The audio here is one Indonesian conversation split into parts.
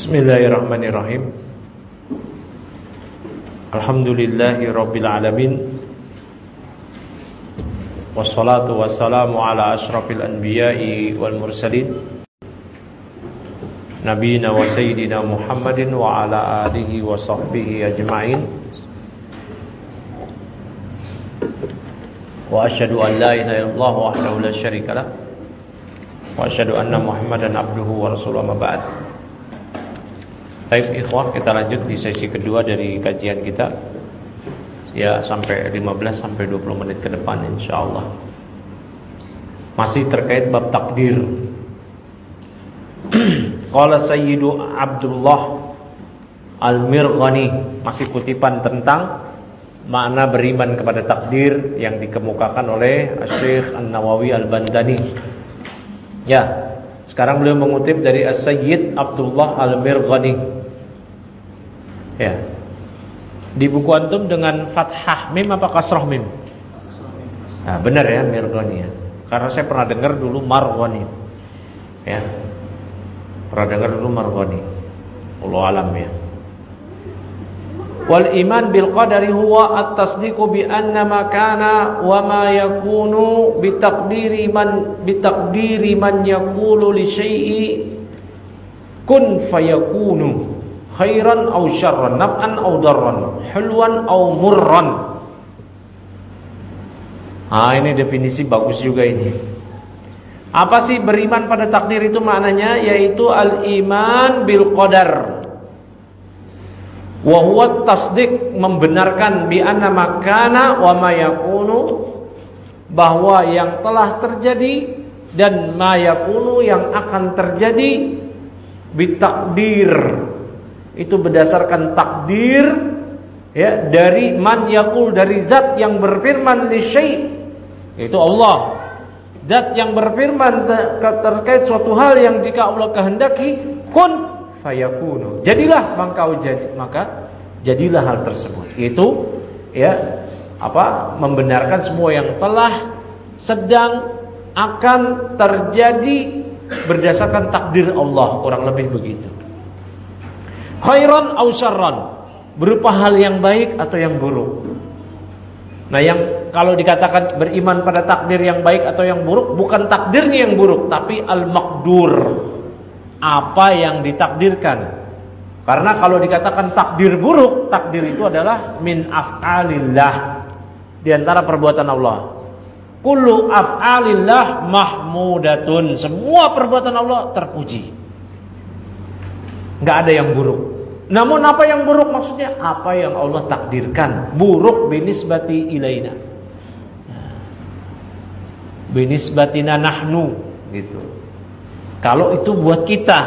Bismillahirrahmanirrahim. Alhamdulillahi rabbil alamin. Wassalatu wassalamu ala asyrafil anbiya'i wal mursalin, nabiyina wa sayyidina Muhammadin wa ala alihi wa sahbihi ajma'in. Wa asyhadu an la ilaha illallah wahdahu la syarika lah, wa asyhadu anna Muhammadan abduhu wa rasuluhu, amma ba'd. Baik ikhwah, kita lanjut di sesi kedua dari kajian kita. Ya, sampai 15 sampai 20 menit ke depan insyaallah. Masih terkait bab takdir. Qala Sayyidu Abdullah Al-Mirghani, masih kutipan tentang makna beriman kepada takdir yang dikemukakan oleh Syekh An-Nawawi Al-Bandani. Ya, sekarang beliau mengutip dari As-Sayyid Abdullah Al-Mirghani. Ya. Di buku antum dengan fathah mim apa kasrah mim? Nah, benar ya, Mirghani ya. Karena saya pernah dengar dulu Marghani. Ya. Pernah dengar dulu Marghani. Wallahu alam ya. Wal iman bil qadari huwa at-tasdiqu bi anna ma kana wa ma yakunu bi taqdiri man yaqulu li syai'i kun fayakunu khairan aw syarran, naf'an aw darran, hulwan aw murran. Ini definisi bagus juga ini. Apa sih beriman pada takdir itu maknanya? Yaitu al-iman bil qadar. Wa huwa tasdiq, membenarkan bi anna ma kana wa ma yakunu, bahwa yang telah terjadi dan ma yakunu, yang akan terjadi, bitakdir, itu berdasarkan takdir ya, dari man yaqul, dari zat yang berfirman li syai', yaitu Allah. Zat yang berfirman terkait suatu hal yang jika Allah kehendaki, kun fayakunu, jadilah, maka jadilah hal tersebut. Itu ya, membenarkan semua yang telah, sedang, akan terjadi berdasarkan takdir Allah, kurang lebih begitu. Khairan aw syarran, berupa hal yang baik atau yang buruk. Nah, yang kalau dikatakan beriman pada takdir yang baik atau yang buruk, bukan takdirnya yang buruk, tapi al-maqdur, apa yang ditakdirkan. Karena kalau dikatakan takdir buruk, takdir itu adalah min af'alillah, di antara perbuatan Allah. Kullu af'alillah mahmudatun, semua perbuatan Allah terpuji. Enggak ada yang buruk. Namun apa yang buruk maksudnya? Apa yang Allah takdirkan. Buruk binisbati ilaina, binisbatina nahnu, gitu. Kalau itu buat kita.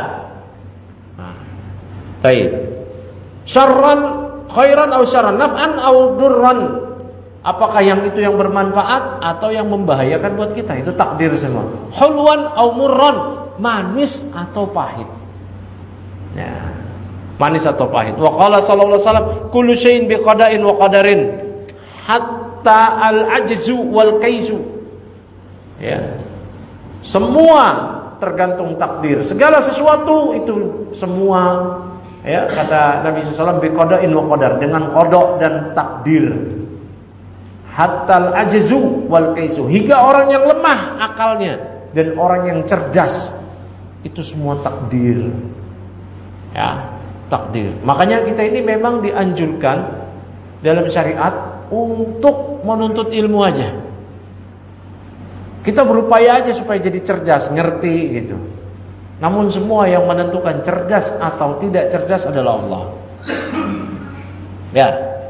Baik. Syarran khairan aw syarran, naf'an aw durran. Apakah yang itu yang bermanfaat atau yang membahayakan buat kita? Itu takdir semua. Hulwan aw murran, manis atau pahit. Nah, manis atau pahit. Wa qala sallallahu alaihi wasallam, kullu syai'in biqada'in wa qadarin, hatta al-ajzu wal kaisu. Ya. Semua tergantung takdir. Segala sesuatu itu semua, ya, kata Nabi sallallahu alaihi wasallam, biqada'in wa qadar, dengan qada dan takdir. Hatta al-ajzu wal kaisu, hingga orang yang lemah akalnya dan orang yang cerdas, itu semua takdir. Ya, takdir. Makanya kita ini memang dianjurkan dalam syariat untuk menuntut ilmu aja. Kita berupaya aja supaya jadi cerdas, ngerti gitu. Namun semua yang menentukan cerdas atau tidak cerdas adalah Allah. Ya.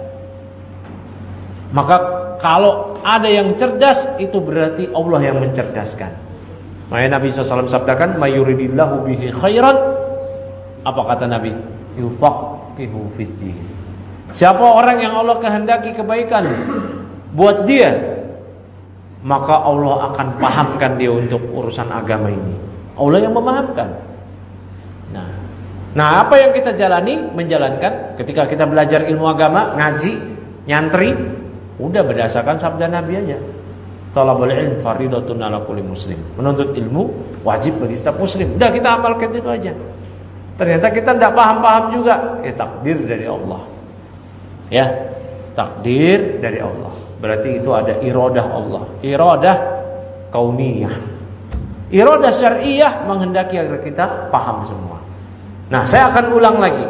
Maka kalau ada yang cerdas, itu berarti Allah yang mencerdaskan. Makanya Nabi SAW sabdakan, mayuridillahu bihi khairan, apa kata Nabi? Yufaqihu fiddin. Siapa orang yang Allah kehendaki kebaikan buat dia, maka Allah akan pahamkan dia untuk urusan agama ini. Allah yang memahamkan. Nah, apa yang kita jalani, menjalankan ketika kita belajar ilmu agama, ngaji, nyantri, udah berdasarkan sabda Nabi aja. Talabul ilm faridatun ala kulli muslim. Menuntut ilmu wajib bagi setiap muslim. Udah kita amalkan itu aja. Ternyata kita tidak paham-paham juga. Takdir dari Allah. Ya, takdir dari Allah. Berarti itu ada iradah Allah. Iradah kauniyah. Iradah syar'iyah menghendaki agar kita paham semua. Nah, saya akan ulang lagi.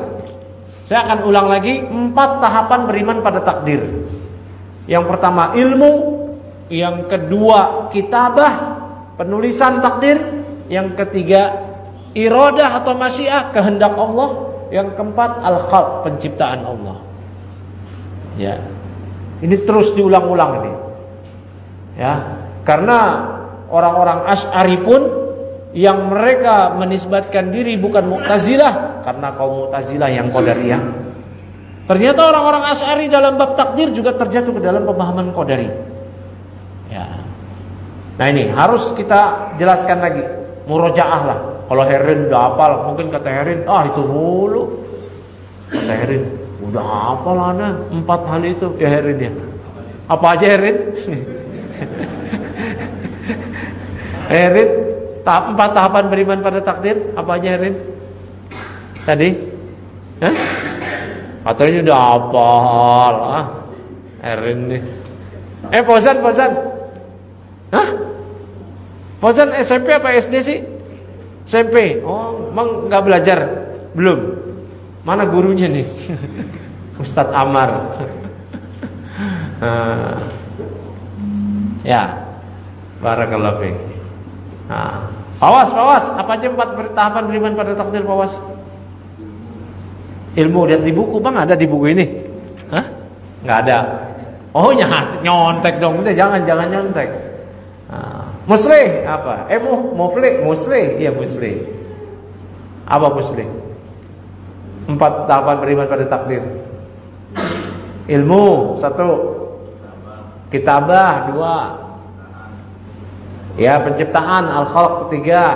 4 tahapan beriman pada takdir. Yang pertama ilmu, yang kedua kitabah, penulisan takdir, yang ketiga iradah atau masyiah, kehendak Allah, yang keempat al-khalq, penciptaan Allah. Ya. Ini terus diulang-ulang ini. Ya, karena orang-orang Asy'ari pun yang mereka menisbatkan diri bukan Mu'tazilah, karena kaum Mu'tazilah yang Qadariyah. Ternyata orang-orang Asy'ari dalam bab takdir juga terjatuh ke dalam pemahaman Qadari. Ya. Nah, ini harus kita jelaskan lagi. Murojaah lah. Kalau Herin udah hafal, mungkin kata Herin, itu mulu. Kata Herin, udah hafal ana 4 hal itu ya Herin ya. Apa aja Herin? Herin, 4 tahapan beriman pada takdir, apa aja Herin? Tadi? Hah? Katanya udah hafal. Herin nih. Fauzan. Hah? Fauzan SMP apa SD sih? SMP. Oh, emang enggak belajar? Belum. Mana gurunya nih? Ustadz Amar. Ya. Barakallahu fiik. Pawas, apa aja 4 tahapan beriman pada takdir, Pawas? Ilmu, lihat di buku, Bang, ada di buku ini? Hah? Enggak ada. Oh, nyontek dong. Udah jangan nyontek. Muslih apa? Muslih. Iya, muslih. Apa muslih? 4 tahapan beriman pada takdir. Ilmu 1, kitabah 2, ya penciptaan al-khalq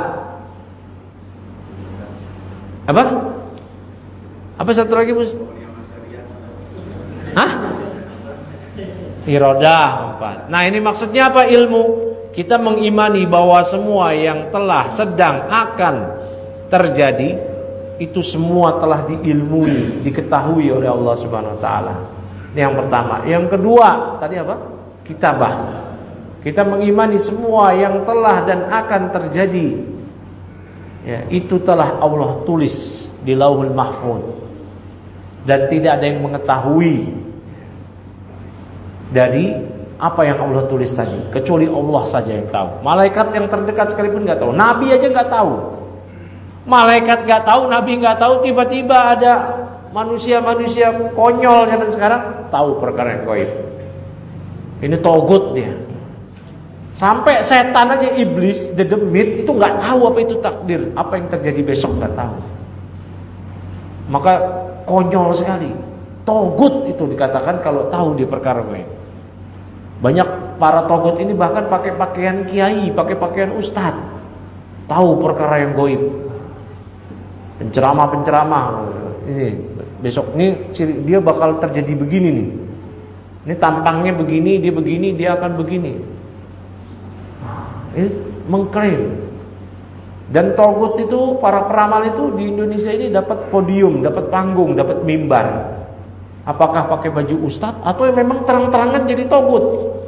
3. Apa satu lagi, Bos? Hah? Iradah 4. Nah, ini maksudnya apa ilmu? Kita mengimani bahwa semua yang telah, sedang, akan terjadi itu semua telah diilmui, diketahui oleh Allah Subhanahu wa taala. Ini yang pertama. Yang kedua, tadi apa? Kitabah. Kita mengimani semua yang telah dan akan terjadi. Ya, itu telah Allah tulis di Lauhul Mahfuz. Dan tidak ada yang mengetahui dari apa yang Allah tulis tadi, kecuali Allah saja yang tahu. Malaikat yang terdekat sekalipun nggak tahu. Nabi aja nggak tahu. Malaikat nggak tahu, Nabi nggak tahu. Tiba-tiba ada manusia konyol zaman sekarang tahu perkara yang gaib. Ini togut dia. Sampai setan aja, iblis, the demit itu nggak tahu apa itu takdir, apa yang terjadi besok nggak tahu. Maka konyol sekali. Togut itu dikatakan kalau tahu di perkara gaib. Banyak para togut ini bahkan pakai pakaian kiai, pakai pakaian ustadz, tahu perkara yang gaib. Penceramah ini besok ini dia bakal terjadi begini nih. Ini tampangnya begini, dia akan begini. Ini mengklaim. Dan togut itu, para peramal itu di Indonesia ini dapat podium, dapat panggung, dapat mimbar. Apakah pakai baju ustadz atau yang memang terang-terangan jadi togut?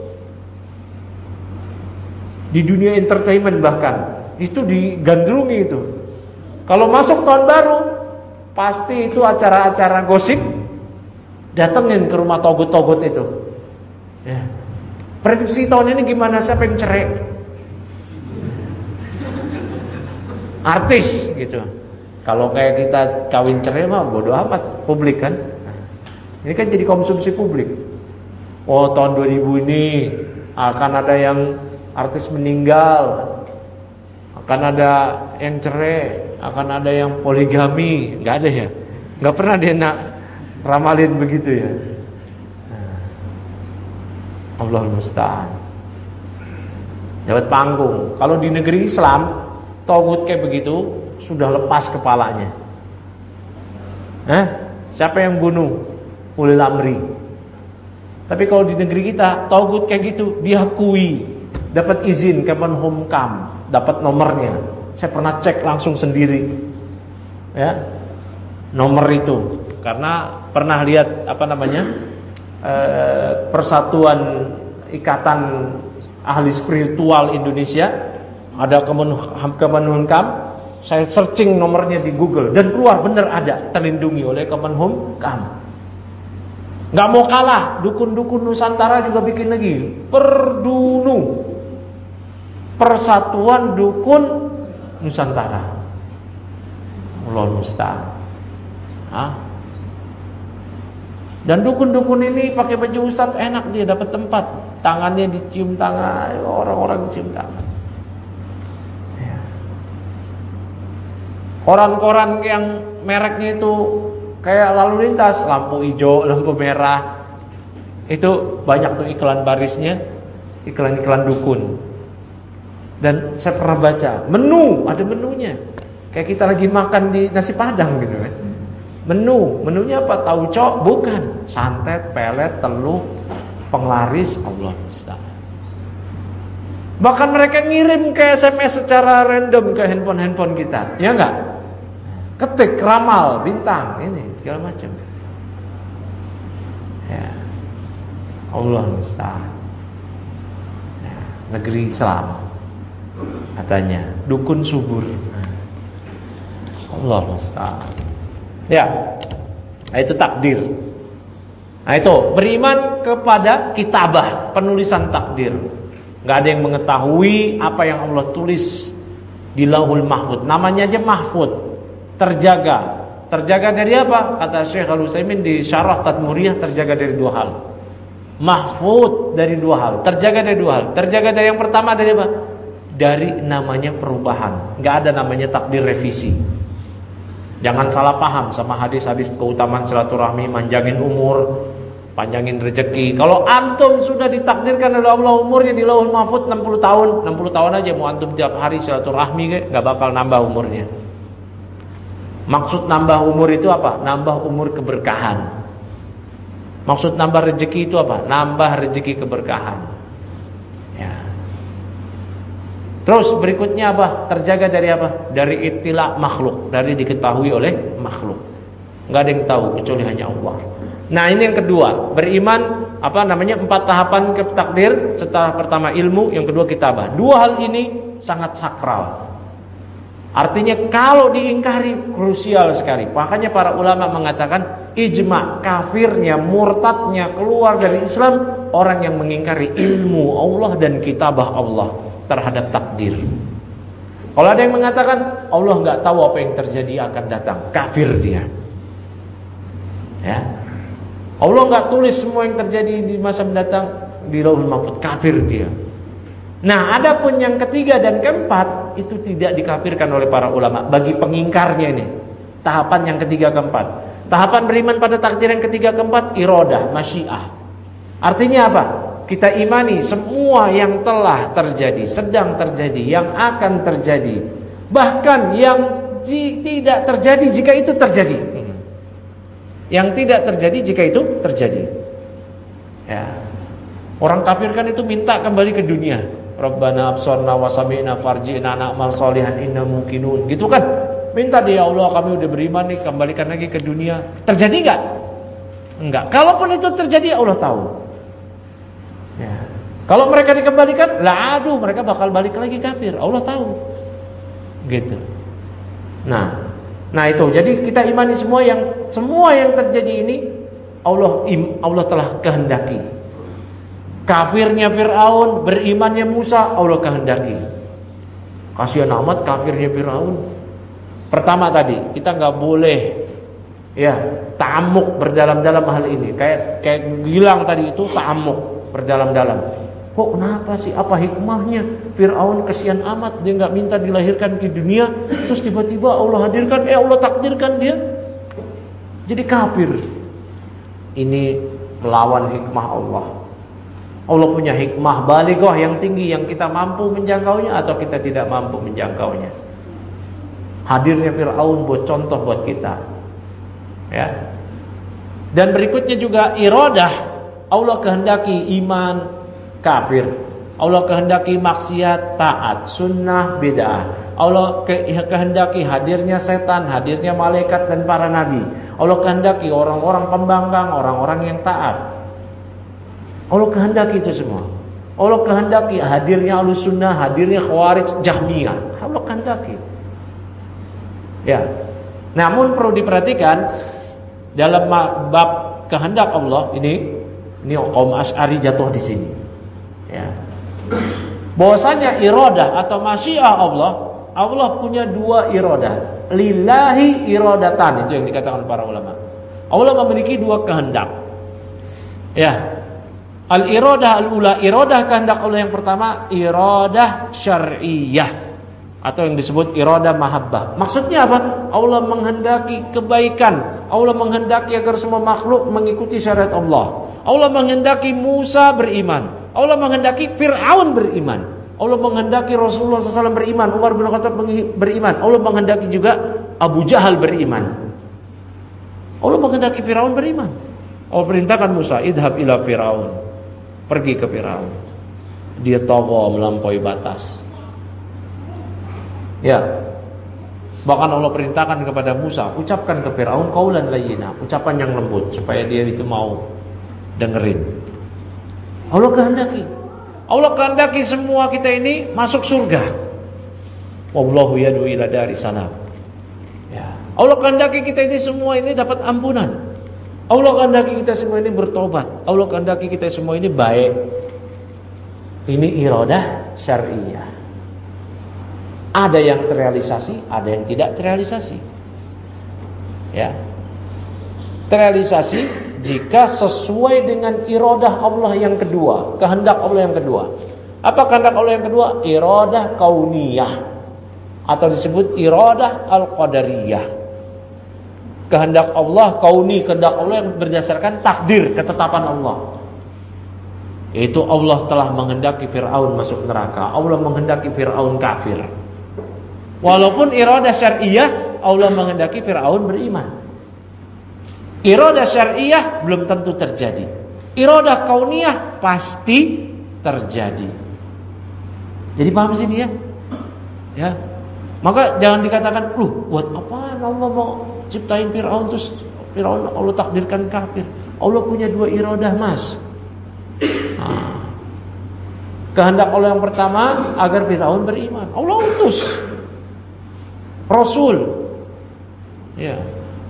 Di dunia entertainment bahkan itu digandrungi itu. Kalau masuk tahun baru, pasti itu acara-acara gosip, datengin ke rumah togut-togut itu. Ya. Prediksi tahun ini gimana? Siapa yang cerai? Artis gitu. Kalau kayak kita kawin cerai mah bodo amat, publik kan. Ini kan jadi konsumsi publik. Oh, tahun 2000 ini akan ada yang artis meninggal, akan ada yang cerai, akan ada yang poligami. Gak ada ya? Gak pernah dia nak ramalin begitu ya. Allahul musta'an. Dapat panggung. Kalau di negeri Islam, togut kayak begitu sudah lepas kepalanya. Siapa yang bunuh? Ulil amri. Tapi kalau di negeri kita, togut kayak gitu diakui, dapat izin Kemenhumkam, dapat nomornya. Saya pernah cek langsung sendiri. ya nomor itu. Karena pernah lihat Persatuan Ikatan Ahli Spiritual Indonesia, ada Kemenhumkam. Saya searching nomornya di Google dan keluar benar ada, terlindungi oleh Kemenhumkam. Gak mau kalah, dukun-dukun Nusantara juga bikin lagi Perdunu, Persatuan Dukun Nusantara. Allah musta'an. Dan dukun-dukun ini pakai baju ustaz, enak dia dapat tempat, tangannya dicium tangan, orang-orang dicium tangan. Ya. Koran-koran yang mereknya itu kayak lalu lintas, lampu hijau, lampu merah. Itu banyak tuh iklan barisnya, iklan-iklan dukun. Dan saya pernah baca, ada menunya. Kayak kita lagi makan di nasi padang gitu kan. Menunya apa? Tauco? Bukan. Santet, pelet, teluh, penglaris, Allah musta'an. Bahkan mereka ngirim ke SMS secara random ke handphone kita. Ya enggak? Ketik ramal bintang ini segala macam. Ya. Allah musta'an. Ya. Negeri Islam katanya dukun subur. Allah musta'an. Ya. Nah, itu takdir. Nah, itu beriman kepada kitabah, penulisan takdir. Enggak ada yang mengetahui apa yang Allah tulis di Lauhul Mahfuz. Namanya aja mahfuz. Terjaga dari apa? Kata Syekh Al-Utsaimin di Syarah Tadmuriyah, terjaga dari dua hal. Mahfuz dari dua hal, terjaga dari dua hal. Terjaga dari yang pertama dari apa? Dari namanya perubahan. Enggak ada namanya takdir revisi. Jangan salah paham sama hadis-hadis keutamaan silaturahmi, manjangin umur, panjangin rezeki. Kalau antum sudah ditakdirkan oleh Allah umurnya di Lauhul Mahfuz 60 tahun, 60 tahun aja mau antum tiap hari silaturahmi enggak bakal nambah umurnya. Maksud nambah umur itu apa? Nambah umur keberkahan. Maksud nambah rezeki itu apa? Nambah rezeki keberkahan. Ya. Terus berikutnya apa? Terjaga dari apa? Dari ittila makhluk, dari diketahui oleh makhluk. Enggak ada yang tahu kecuali hanya Allah. Nah, ini yang kedua, beriman 4 tahapan ke takdir. Setelah pertama ilmu, yang kedua kitabah. Dua hal ini sangat sakral. Artinya kalau diingkari krusial sekali. Makanya para ulama mengatakan ijma, kafirnya, murtadnya, keluar dari Islam orang yang mengingkari ilmu Allah dan kitabah Allah terhadap takdir. Kalau ada yang mengatakan Allah enggak tahu apa yang terjadi akan datang, kafir dia. Ya. Allah enggak tulis semua yang terjadi di masa mendatang di Lauhul Mahfuz, kafir dia. Nah, adapun yang ketiga dan keempat itu tidak dikafirkan oleh para ulama bagi pengingkarnya ini. Tahapan yang ketiga keempat. Tahapan beriman pada takdir yang ketiga keempat, iradah, masyiah. Artinya apa? Kita imani semua yang telah terjadi, sedang terjadi, yang akan terjadi, bahkan yang tidak terjadi jika itu terjadi. Yang tidak terjadi jika itu terjadi. Ya. Orang kafir kan itu minta kembali ke dunia. Rabbana absorna wa sami'na farji'na na'mal sholihan inna muqinun. Gitu kan? Minta dia, Allah kami udah beriman nih, kembalikan lagi ke dunia. Terjadi enggak? Enggak. Kalaupun itu terjadi Allah tahu. Ya. Kalau mereka dikembalikan, mereka bakal balik lagi kafir. Allah tahu. Gitu. Nah itu. Jadi kita imani semua yang terjadi ini Allah telah kehendaki. Kafirnya Fir'aun, berimannya Musa, Allah kehendaki. Kasihan amat kafirnya Fir'aun. Pertama tadi, kita nggak boleh ta'amuk berdalam-dalam hal ini. Kayak Gilang tadi itu ta'amuk berdalam-dalam. Kok kenapa sih? Apa hikmahnya? Fir'aun kasihan amat, dia nggak minta dilahirkan ke dunia, terus tiba-tiba Allah hadirkan, Allah takdirkan dia jadi kafir. Ini melawan hikmah Allah. Allah punya hikmah balighah yang tinggi yang kita mampu menjangkaunya atau kita tidak mampu menjangkaunya. Hadirnya Fir'aun buat contoh buat kita. Ya. Dan berikutnya juga iradah. Allah kehendaki iman, kafir. Allah kehendaki maksiat, taat, sunnah, bid'ah. Allah kehendaki hadirnya setan, hadirnya malaikat dan para nabi. Allah kehendaki orang-orang pembangkang, orang-orang yang taat. Allah kehendaki itu semua. Allah kehendaki hadirnya Ahlussunnah, hadirnya Khawarij, Jahmiyah. Allah kehendaki. Ya. Namun perlu diperhatikan dalam bab kehendak Allah ini kaum Asy'ari jatuh di sini. Ya. Bahwasanya iradah atau masyiah Allah punya dua iradah. Lillahi iradatan, itu yang dikatakan para ulama. Allah memiliki dua kehendak. Ya. Al-iradah al-ula, iradah kehendak Allah yang pertama, iradah syar'iyah atau yang disebut iradah mahabbah. Maksudnya apa? Allah menghendaki kebaikan. Allah menghendaki agar semua makhluk mengikuti syariat Allah. Allah menghendaki Musa beriman. Allah menghendaki Fir'aun beriman. Allah menghendaki Rasulullah SAW beriman, Umar bin Khattab beriman. Allah menghendaki juga Abu Jahal beriman. Allah menghendaki Fir'aun beriman. Allah perintahkan Musa, idhab ila Fir'aun. Pergi ke Fir'aun. Dia tagha, melampaui batas. Ya. Bahkan Allah perintahkan kepada Musa, ucapkan ke Fir'aun qaulan layyina, ucapan yang lembut supaya dia itu mau dengerin. Allah kehendaki semua kita ini masuk surga. Wallahu yad'u ila daris salam. Ya. Allah kehendaki kita ini semua ini dapat ampunan. Allah kehendaki kita semua ini bertobat. Allah kehendaki kita semua ini baik. Ini iradah syar'iyah. Ada yang terrealisasi, ada yang tidak terrealisasi. Ya. Terrealisasi jika sesuai dengan iradah Allah yang kedua, kehendak Allah yang kedua. Apa kehendak Allah yang kedua? Iradah kauniyah atau disebut iradah al-qadariyah. Kehendak Allah kauni, kehendak Allah yang berdasarkan takdir, ketetapan Allah. Yaitu Allah telah menghendaki Fir'aun masuk neraka. Allah menghendaki Fir'aun kafir. Walaupun iradah syar'iyah Allah menghendaki Fir'aun beriman. Iradah syar'iyah belum tentu terjadi. Iradah kauniyah pasti terjadi. Jadi paham sini ya? Ya. Maka jangan dikatakan, buat apaan Allah mau ciptain Fir'aun terus Fir'aun Allah takdirkan kafir. Allah punya dua iradah, Mas. Kehendak Allah yang pertama agar Fir'aun beriman. Allah utus Rasul. Ya.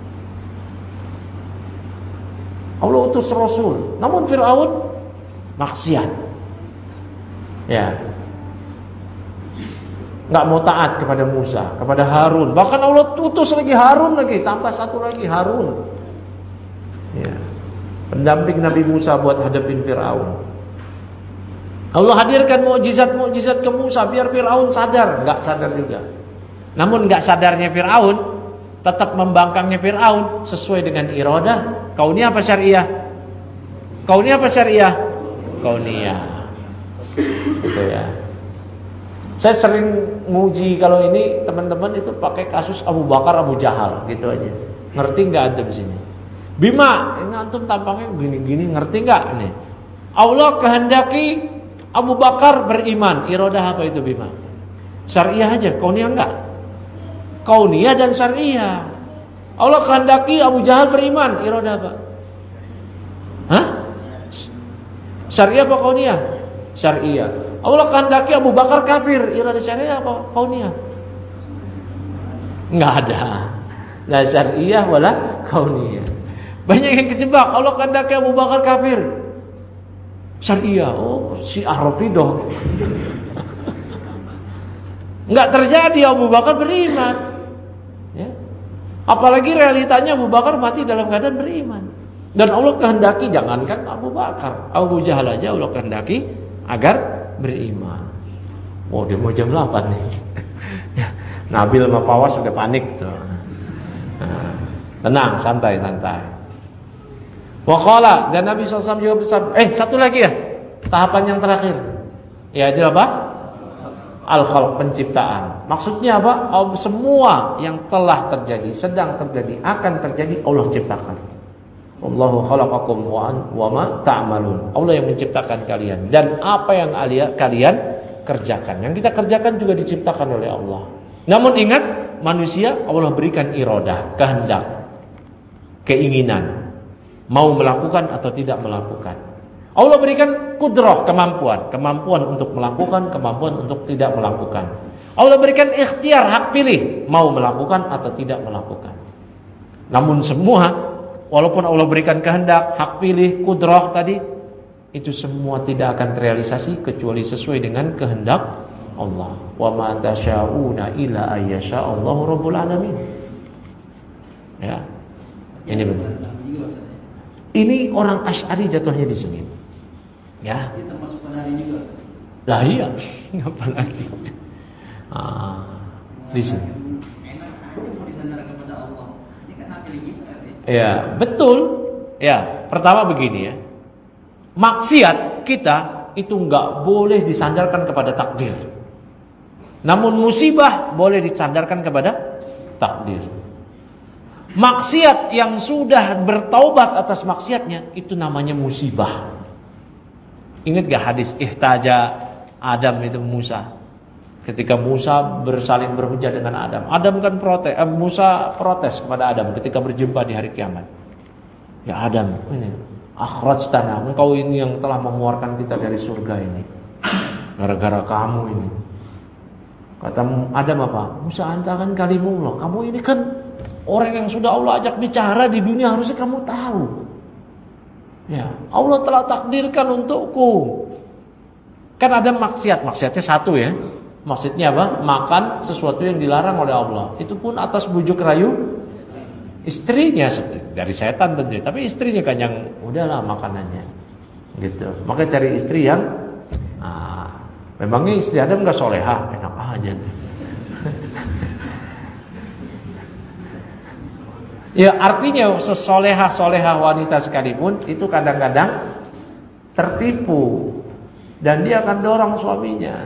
Allah utus Rasul. Namun Fir'aun maksiat. Ya. Enggak mau taat kepada Musa, kepada Harun. Bahkan Allah utus lagi Harun lagi, tambah satu lagi Harun. Ya. Pendamping Nabi Musa buat hadapin Fir'aun. Allah hadirkan mukjizat-mukjizat ke Musa biar Fir'aun sadar, enggak sadar juga. Namun enggak sadarnya Fir'aun, tetap membangkangnya Fir'aun sesuai dengan iradah kauniyah apa syariah? Kauniyah apa syariah? Kauniyah. Gitu ya. Saya sering nguji kalau ini teman-teman itu pakai kasus Abu Bakar Abu Jahal gitu aja. Ngerti enggak antum sini? Bima, ini antum tampangnya gini-gini, ngerti enggak ini? Allah kehendaki Abu Bakar beriman. Iradah apa itu Bima? Syariah aja, kauniyah enggak? Kauniyah dan syariah. Allah kehendaki Abu Jahal beriman. Iradah apa? Hah? Syariah apa kauniyah? Syariah. Allah kehendaki Abu Bakar kafir. Iradah syariah apa kauniyah? Enggak ada. La syariah wala kauniyah. Banyak yang kejebak. Allah kehendaki Abu Bakar kafir. Syariah. Oh, si Rafidah. Enggak terjadi Abu Bakar beriman. Ya. Apalagi realitanya Abu Bakar mati dalam keadaan beriman. Dan Allah kehendaki jangankan Abu Bakar, Abu Jahal aja Allah kehendaki agar beriman. Oh, dia mau jam 8 nih. Ya, Nabil sama Pawas sudah panik tuh. Nah, tenang, santai. Waqala, dan Nabi SAW juga bersabda, satu lagi ya, tahapan yang terakhir. Ya, itu apa? Al-khalq, penciptaan. Maksudnya apa? Semua yang telah terjadi, sedang terjadi, akan terjadi Allah ciptakan. Allahu khalaqakum wa ma ta'malun. Allah yang menciptakan kalian dan apa yang kalian kerjakan. Yang kita kerjakan juga diciptakan oleh Allah. Namun ingat, manusia Allah berikan iradah, kehendak, keinginan, mau melakukan atau tidak melakukan. Allah berikan kudrah, kemampuan untuk melakukan, kemampuan untuk tidak melakukan. Allah berikan ikhtiar, hak pilih, mau melakukan atau tidak melakukan. Namun semua, walaupun Allah berikan kehendak, hak pilih, kudrah tadi, itu semua tidak akan terrealisasi kecuali sesuai dengan kehendak Allah. Wa ma tasyauna illa ayyasha Allahu rabbul alamin. Ya. Ini benar. Ini orang Asy'ari jatuhnya di sini. Ya. Itu termasuk penari juga, Ustaz. Lah iya, ngapa lagi? Di sini. Enak aja mau disandarkan kepada Allah. Ini kan hak pilih kita. Ya, betul. Ya, pertama begini ya. Maksiat kita itu enggak boleh disandarkan kepada takdir. Namun musibah boleh disandarkan kepada takdir. Maksiat yang sudah bertaubat atas maksiatnya itu namanya musibah. Ingat gak hadis ihtaja Adam itu Musa? Ketika Musa bersaling berhujah dengan Adam. Adam kan Musa protes kepada Adam ketika berjumpa di hari kiamat. Ya Adam, ini akhrajtana, engkau ini yang telah mengeluarkan kita dari surga ini. Gara-gara kamu ini. Kata Adam apa? Musa, anta kan kalimullah. Kamu ini kan orang yang sudah Allah ajak bicara di dunia, harusnya kamu tahu. Ya, Allah telah takdirkan untukku. Kan ada maksiatnya satu ya. Maksudnya apa? Makan sesuatu yang dilarang oleh Allah. Itu pun atas bujuk rayu istrinya, dari setan tentunya. Tapi istrinya kan yang udahlah makanannya. Gitu. Maka cari istri yang memangnya istri Adam enggak soleha, enak aja. Ya artinya sesoleha wanita sekalipun itu kadang-kadang tertipu dan dia akan dorong suaminya.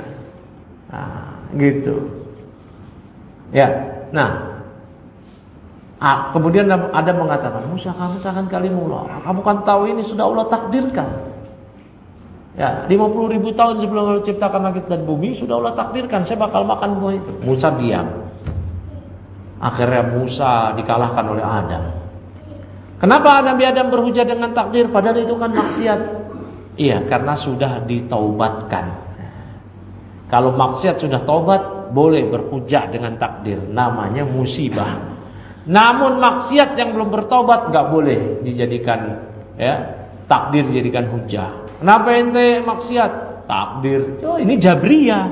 Gitu. Ya. Nah, kemudian ada mengatakan, Musa, kamu takkan kalimullah. Kamu kan tahu ini sudah Allah takdirkan. Ya, 50.000 tahun sebelum Allah ciptakan langit dan bumi sudah Allah takdirkan saya bakal makan buah itu. Musa diam. Akhirnya Musa dikalahkan oleh Adam. Kenapa Nabi Adam berhujah dengan takdir padahal itu kan maksiat? Iya, karena sudah ditaubatkan. Kalau maksiat sudah taubat, boleh berhujah dengan takdir, namanya musibah. Namun maksiat yang belum bertaubat enggak boleh dijadikan takdir dijadikan hujah. Kenapa ente maksiat? Takdir. Oh, ini jabriyah.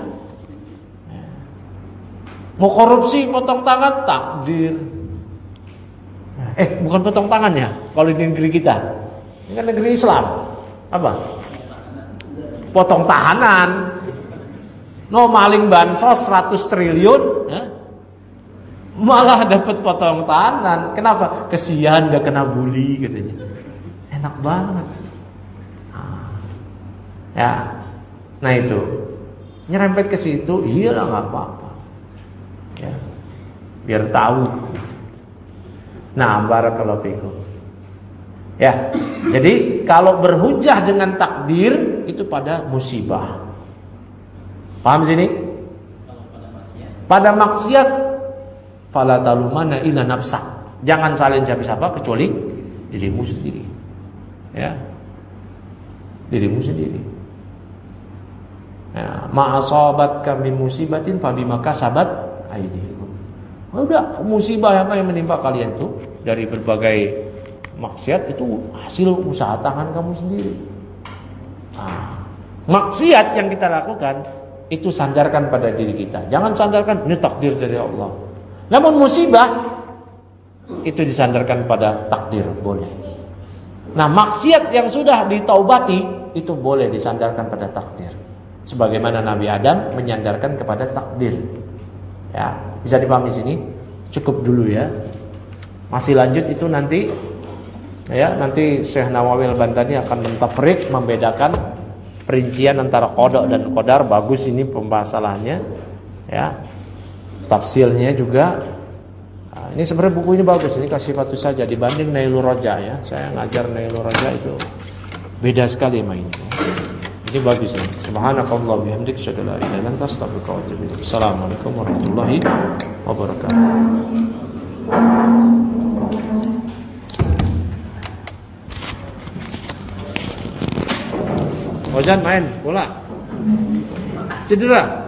Mau korupsi, potong tangan, takdir. Bukan potong tangan ya. Kalau di negeri kita, ini kan negeri Islam. Apa? Potong tahanan. No, maling bansos 100 triliun, malah dapat potong tahanan. Kenapa? Kesian gak kena bully katanya. Enak banget. Ya, nah itu nyerempet ke situ, iyalah nggak apa-apa, ya, biar tahu. Nah, barakallahu fikum. Ya, jadi kalau berhujah dengan takdir itu pada musibah. Paham sini? Pada maksiat, fala talumana illa nafsak. Jangan salin siapa-siapa kecuali dirimu sendiri. Ya, dirimu sendiri. Ya, ma'asabatka min musibatin fabima kasabat aydikum. Udah, musibah apa yang menimpa kalian tuh dari berbagai maksiat itu hasil usaha tangan kamu sendiri. Maksiat yang kita lakukan itu sandarkan pada diri kita. Jangan sandarkan ini takdir dari Allah. Namun musibah itu disandarkan pada takdir, boleh. Nah, maksiat yang sudah ditaubati itu boleh disandarkan pada takdir. Sebagaimana Nabi Adam menyandarkan kepada takdir. Ya, bisa dipahami sini? Cukup dulu ya. Masih lanjut itu nanti ya, nanti Syekh Nawawi Al-Bantani akan mentafriq, membedakan perincian antara qada dan qadar. Bagus ini pembahasannya. Ya. Tafsirnya juga. Ini sebenarnya buku ini bagus, ini Kasyifatus saja dibanding Nailur Raja ya. Saya ngajar Nailur Raja itu beda sekali mainnya. Ini bagus ya. Subhanakallah bihamdik asyhadu an la ilaha illa anta astaghfiruka wa atubu ilaik. Assalamualaikum warahmatullahi wabarakatuh. Ojan main bola. Cedera.